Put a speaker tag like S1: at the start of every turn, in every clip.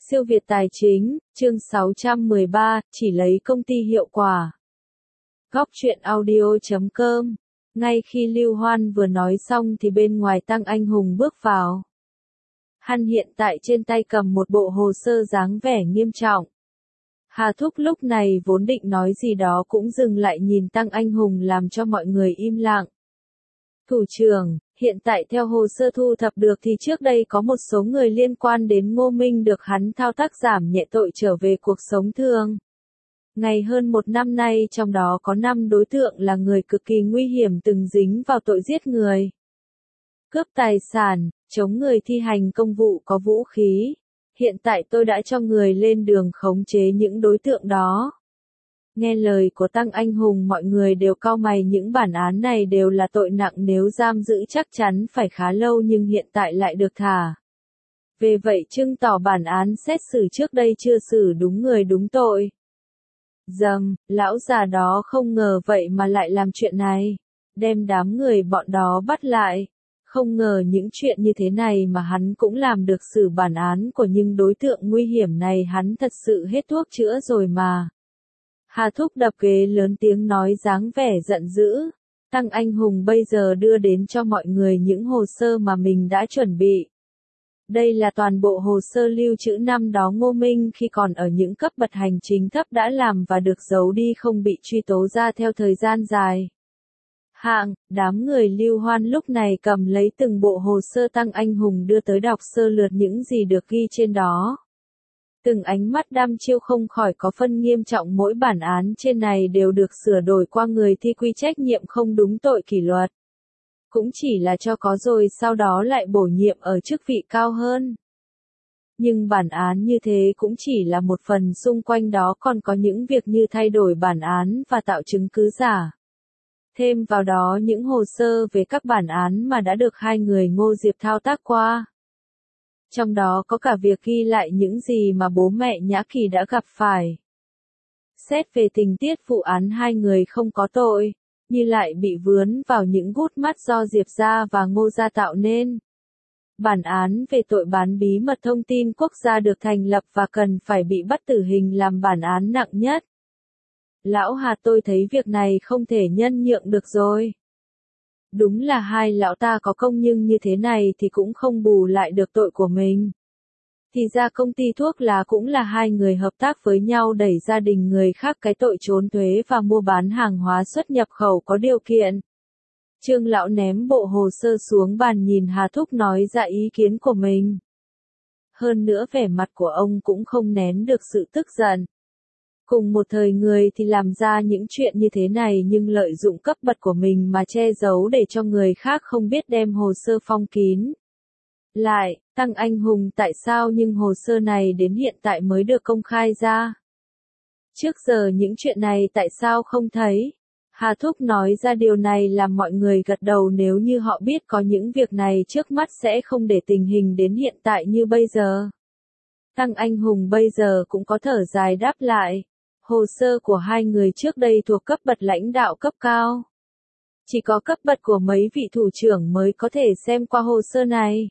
S1: Siêu Việt Tài Chính, chương 613, chỉ lấy công ty hiệu quả. Góc truyện audio.com. Ngay khi Lưu Hoan vừa nói xong thì bên ngoài Tăng Anh Hùng bước vào. Hắn hiện tại trên tay cầm một bộ hồ sơ dáng vẻ nghiêm trọng. Hà Thúc lúc này vốn định nói gì đó cũng dừng lại nhìn Tăng Anh Hùng làm cho mọi người im lặng. Thủ trưởng, hiện tại theo hồ sơ thu thập được thì trước đây có một số người liên quan đến Ngô Minh được hắn thao tác giảm nhẹ tội trở về cuộc sống thường. Ngày hơn một năm nay trong đó có 5 đối tượng là người cực kỳ nguy hiểm từng dính vào tội giết người, cướp tài sản, chống người thi hành công vụ có vũ khí. Hiện tại tôi đã cho người lên đường khống chế những đối tượng đó. Nghe lời của Tăng Anh Hùng mọi người đều cau mày, những bản án này đều là tội nặng, nếu giam giữ chắc chắn phải khá lâu nhưng hiện tại lại được thả. Về vậy chứng tỏ bản án xét xử trước đây chưa xử đúng người đúng tội. Dầm, lão già đó không ngờ vậy mà lại làm chuyện này. Đem đám người bọn đó bắt lại. Không ngờ những chuyện như thế này mà hắn cũng làm được, xử bản án của những đối tượng nguy hiểm này hắn thật sự hết thuốc chữa rồi mà. Hà Thúc đập ghế lớn tiếng nói dáng vẻ giận dữ. Tăng Anh Hùng bây giờ đưa đến cho mọi người những hồ sơ mà mình đã chuẩn bị. Đây là toàn bộ hồ sơ lưu trữ năm đó Ngô Minh khi còn ở những cấp bậc hành chính thấp đã làm và được giấu đi không bị truy tố ra theo thời gian dài. Đám người Lưu Hoan lúc này cầm lấy từng bộ hồ sơ Tăng Anh Hùng đưa tới đọc sơ lượt những gì được ghi trên đó. Từng ánh mắt đăm chiêu không khỏi có phân nghiêm trọng, mỗi bản án trên này đều được sửa đổi qua người thi quy trách nhiệm không đúng tội kỷ luật. Cũng chỉ là cho có rồi sau đó lại bổ nhiệm ở chức vị cao hơn. Nhưng bản án như thế cũng chỉ là một phần, xung quanh đó còn có những việc như thay đổi bản án và tạo chứng cứ giả. Thêm vào đó những hồ sơ về các bản án mà đã được hai người Ngô Diệp thao tác qua. Trong đó có cả việc ghi lại những gì mà bố mẹ Nhã Kỳ đã gặp phải. Xét về tình tiết vụ án hai người không có tội, nhưng lại bị vướng vào những gút mắt do Diệp gia và Ngô gia tạo nên. Bản án về tội bán bí mật thông tin quốc gia được thành lập và cần phải bị bắt tử hình làm bản án nặng nhất. Lão Hà, tôi thấy việc này không thể nhân nhượng được rồi. Đúng là hai lão ta có công nhưng như thế này thì cũng không bù lại được tội của mình. Thì ra công ty thuốc lá cũng là hai người hợp tác với nhau đẩy gia đình người khác cái tội trốn thuế và mua bán hàng hóa xuất nhập khẩu có điều kiện. Trương lão ném bộ hồ sơ xuống bàn nhìn Hà Thúc nói ra ý kiến của mình. Hơn nữa vẻ mặt của ông cũng không nén được sự tức giận. Cùng một thời người thì làm ra những chuyện như thế này nhưng lợi dụng cấp bậc của mình mà che giấu để cho người khác không biết, đem hồ sơ phong kín. Lại, Tăng Anh Hùng, tại sao nhưng hồ sơ này đến hiện tại mới được công khai ra? Trước giờ những chuyện này tại sao không thấy? Hà Thúc nói ra điều này làm mọi người gật đầu, nếu như họ biết có những việc này trước mắt sẽ không để tình hình đến hiện tại như bây giờ. Tăng Anh Hùng bây giờ cũng có thở dài đáp lại. Hồ sơ của hai người trước đây thuộc cấp bậc lãnh đạo cấp cao. Chỉ có cấp bậc của mấy vị thủ trưởng mới có thể xem qua hồ sơ này.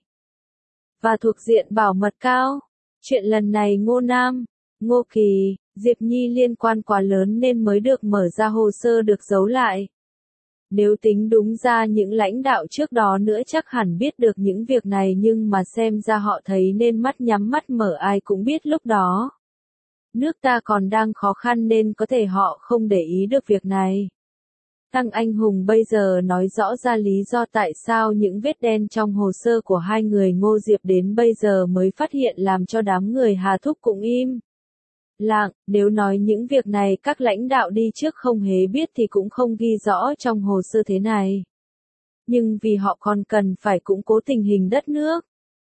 S1: Và thuộc diện bảo mật cao. Chuyện lần này Ngô Nam, Ngô Kỳ, Diệp Nhi liên quan quá lớn nên mới được mở ra hồ sơ được giấu lại. Nếu tính đúng ra những lãnh đạo trước đó nữa chắc hẳn biết được những việc này, nhưng mà xem ra họ thấy nên mắt nhắm mắt mở ai cũng biết lúc đó. Nước ta còn đang khó khăn nên có thể họ không để ý được việc này. Tăng Anh Hùng bây giờ nói rõ ra lý do tại sao những vết đen trong hồ sơ của hai người Ngô Diệp đến bây giờ mới phát hiện, làm cho đám người Hà Thúc cũng im lặng. Nếu nói những việc này các lãnh đạo đi trước không hề biết thì cũng không ghi rõ trong hồ sơ thế này. Nhưng vì họ còn cần phải củng cố tình hình đất nước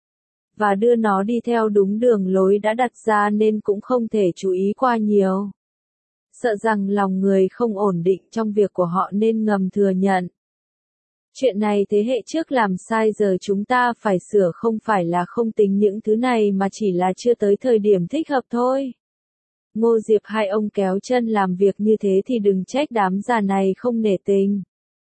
S1: và đưa nó đi theo đúng đường lối đã đặt ra nên cũng không thể chú ý qua nhiều. Sợ rằng lòng người không ổn định trong việc của họ nên ngầm thừa nhận. Chuyện này thế hệ trước làm sai, giờ chúng ta phải sửa, không phải là không tính những thứ này mà chỉ là chưa tới thời điểm thích hợp thôi. Ngô Diệp hai ông kéo chân làm việc như thế thì đừng trách đám già này không nể tình.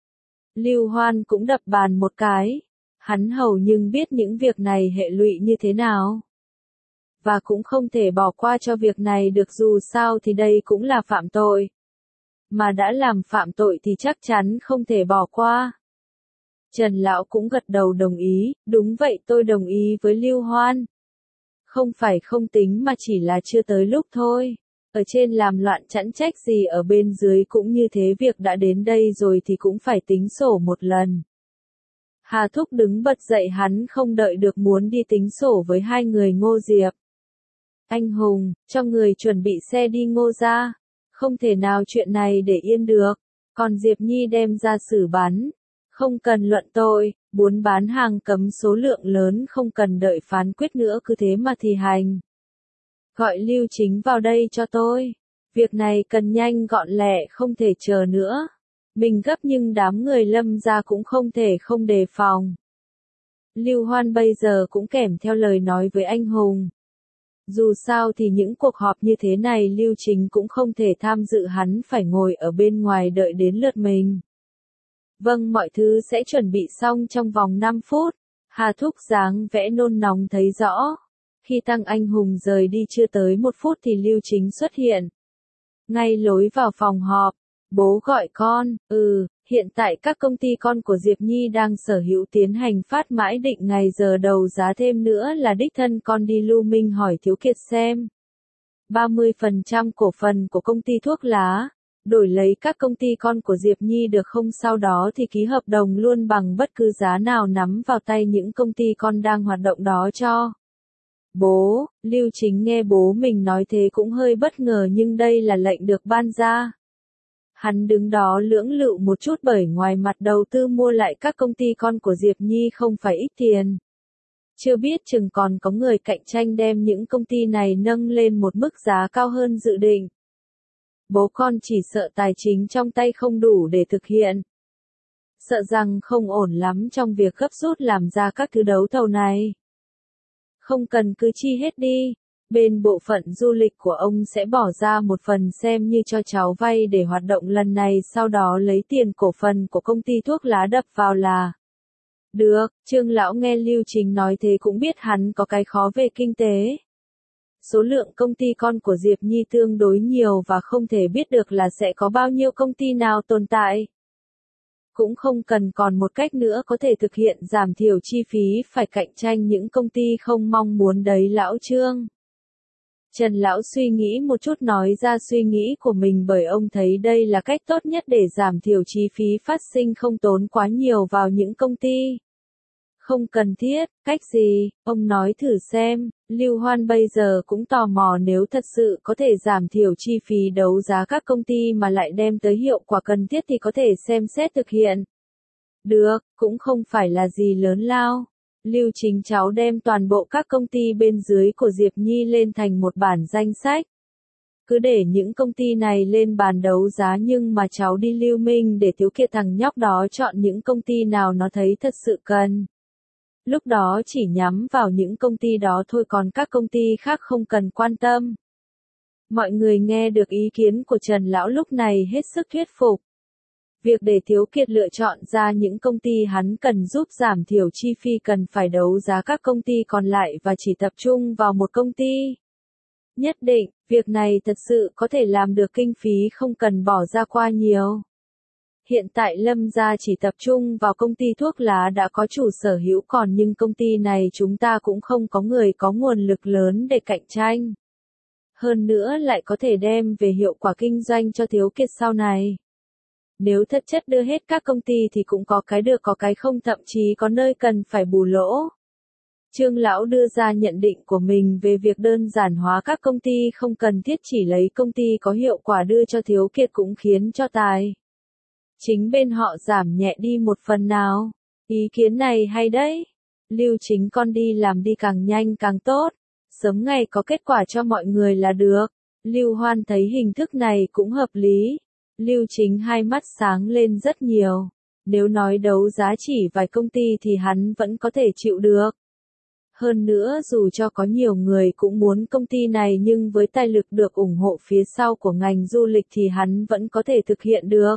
S1: Lưu Hoan cũng đập bàn một cái. Hắn hầu nhưng biết những việc này hệ lụy như thế nào. và cũng không thể bỏ qua cho việc này được, dù sao thì đây cũng là phạm tội. Mà đã làm phạm tội thì chắc chắn không thể bỏ qua. Trần Lão cũng gật đầu đồng ý, đúng vậy, tôi đồng ý với Lưu Hoan. Không phải không tính mà chỉ là chưa tới lúc thôi. Ở trên làm loạn chẵn trách gì, ở bên dưới cũng như thế, việc đã đến đây rồi thì cũng phải tính sổ một lần. Hà Thúc đứng bật dậy, hắn không đợi được muốn đi tính sổ với hai người Ngô Diệp. Anh Hùng, cho người chuẩn bị xe đi Ngô ra. Không thể nào chuyện này để yên được. Còn Diệp Nhi đem ra xử bắn. Không cần luận tội, muốn bán hàng cấm số lượng lớn, không cần đợi phán quyết nữa, cứ thế mà thi hành. Gọi Lưu Chính vào đây cho tôi. Việc này cần nhanh gọn lẹ, không thể chờ nữa. Mình gấp nhưng đám người Lâm gia cũng không thể không đề phòng. Lưu Hoan bây giờ cũng kèm theo lời nói với anh Hùng. Dù sao thì những cuộc họp như thế này Lưu Chính cũng không thể tham dự, hắn phải ngồi ở bên ngoài đợi đến lượt mình. Vâng, mọi thứ sẽ chuẩn bị xong trong vòng 5 phút. Hà Thúc dáng vẽ nôn nóng thấy rõ. Khi Tăng Anh Hùng rời đi chưa tới 1 phút thì Lưu Chính xuất hiện. Ngay lối vào phòng họp, bố gọi con, hiện tại các công ty con của Diệp Nhi đang sở hữu tiến hành phát mãi định ngày giờ đấu giá, thêm nữa là đích thân con đi Lưu Minh hỏi Thiếu Kiệt xem. 30% cổ phần của công ty thuốc lá, đổi lấy các công ty con của Diệp Nhi được không, sau đó thì ký hợp đồng luôn bằng bất cứ giá nào nắm vào tay những công ty con đang hoạt động đó cho. Bố, Lưu Chính nghe bố mình nói thế cũng hơi bất ngờ, nhưng đây là lệnh được ban ra. Hắn đứng đó lưỡng lự một chút, bởi ngoài mặt đầu tư mua lại các công ty con của Diệp Nhi không phải ít tiền. Chưa biết chừng còn có người cạnh tranh đem những công ty này nâng lên một mức giá cao hơn dự định. Bố con chỉ sợ tài chính trong tay không đủ để thực hiện. Sợ rằng không ổn lắm trong việc gấp rút làm ra các thứ đấu thầu này. Không cần, cứ chi hết đi. Bên bộ phận du lịch của ông sẽ bỏ ra một phần xem như cho cháu vay để hoạt động lần này, sau đó lấy tiền cổ phần của công ty thuốc lá đập vào là được. Trương Lão nghe Lưu Chính nói thế cũng biết hắn có cái khó về kinh tế. Số lượng công ty con của Diệp Nhi tương đối nhiều và không thể biết được là sẽ có bao nhiêu công ty nào tồn tại. Cũng không cần còn một cách nữa có thể thực hiện giảm thiểu chi phí phải cạnh tranh những công ty không mong muốn đấy Lão Trương. Trần Lão suy nghĩ một chút nói ra suy nghĩ của mình, bởi ông thấy đây là cách tốt nhất để giảm thiểu chi phí phát sinh, không tốn quá nhiều vào những công ty không cần thiết. Cách gì? Ông nói thử xem. Lưu Hoan bây giờ cũng tò mò, nếu thật sự có thể giảm thiểu chi phí đấu giá các công ty mà lại đem tới hiệu quả cần thiết thì có thể xem xét thực hiện. Được, cũng không phải là gì lớn lao. Lưu Chính cháu đem toàn bộ các công ty bên dưới của Diệp Nhi lên thành một bản danh sách. Cứ để những công ty này lên bàn đấu giá, nhưng mà cháu đi Lưu Minh để Thiếu Kiệt thằng nhóc đó chọn những công ty nào nó thấy thật sự cần. Lúc đó chỉ nhắm vào những công ty đó thôi, còn các công ty khác không cần quan tâm. Mọi người nghe được ý kiến của Trần Lão lúc này hết sức thuyết phục. Việc để Thiếu Kiệt lựa chọn ra những công ty hắn cần giúp giảm thiểu chi phí, cần phải đấu giá các công ty còn lại và chỉ tập trung vào một công ty. Nhất định, việc này thật sự có thể làm được, kinh phí không cần bỏ ra quá nhiều. Hiện tại Lâm gia chỉ tập trung vào công ty thuốc lá đã có chủ sở hữu, còn nhưng công ty này chúng ta cũng không có người có nguồn lực lớn để cạnh tranh. Hơn nữa lại có thể đem về hiệu quả kinh doanh cho Thiếu Kiệt sau này. Nếu thật chất đưa hết các công ty thì cũng có cái được có cái không, thậm chí có nơi cần phải bù lỗ. Trương Lão đưa ra nhận định của mình về việc đơn giản hóa các công ty không cần thiết, chỉ lấy công ty có hiệu quả đưa cho Thiếu Kiệt cũng khiến cho tài chính bên họ giảm nhẹ đi một phần nào. Ý kiến này hay đấy. Lưu Chính con đi làm đi, càng nhanh càng tốt. Sớm ngày có kết quả cho mọi người là được. Lưu Hoan thấy hình thức này cũng hợp lý. Lưu Chính hai mắt sáng lên rất nhiều. Nếu nói đấu giá chỉ vài công ty thì hắn vẫn có thể chịu được. Hơn nữa dù cho có nhiều người cũng muốn công ty này, nhưng với tài lực được ủng hộ phía sau của ngành du lịch thì hắn vẫn có thể thực hiện được.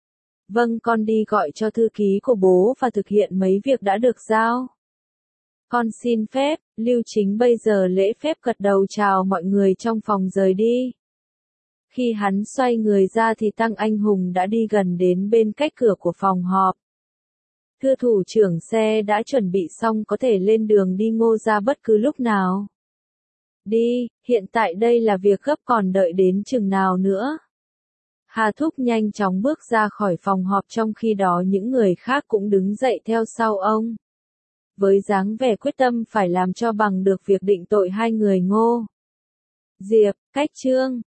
S1: Vâng, con đi gọi cho thư ký của bố và thực hiện mấy việc đã được giao. Con xin phép, Lưu Chính bây giờ lễ phép gật đầu chào mọi người trong phòng rời đi. Khi hắn xoay người ra thì Tăng Anh Hùng đã đi gần đến bên cách cửa của phòng họp. Thưa thủ trưởng, xe đã chuẩn bị xong, có thể lên đường đi Ngô ra bất cứ lúc nào. Đi, hiện tại đây là việc gấp, còn đợi đến chừng nào nữa. Hà Thúc nhanh chóng bước ra khỏi phòng họp, trong khi đó những người khác cũng đứng dậy theo sau ông. Với dáng vẻ quyết tâm phải làm cho bằng được việc định tội hai người Ngô Diệp, Cách Trương.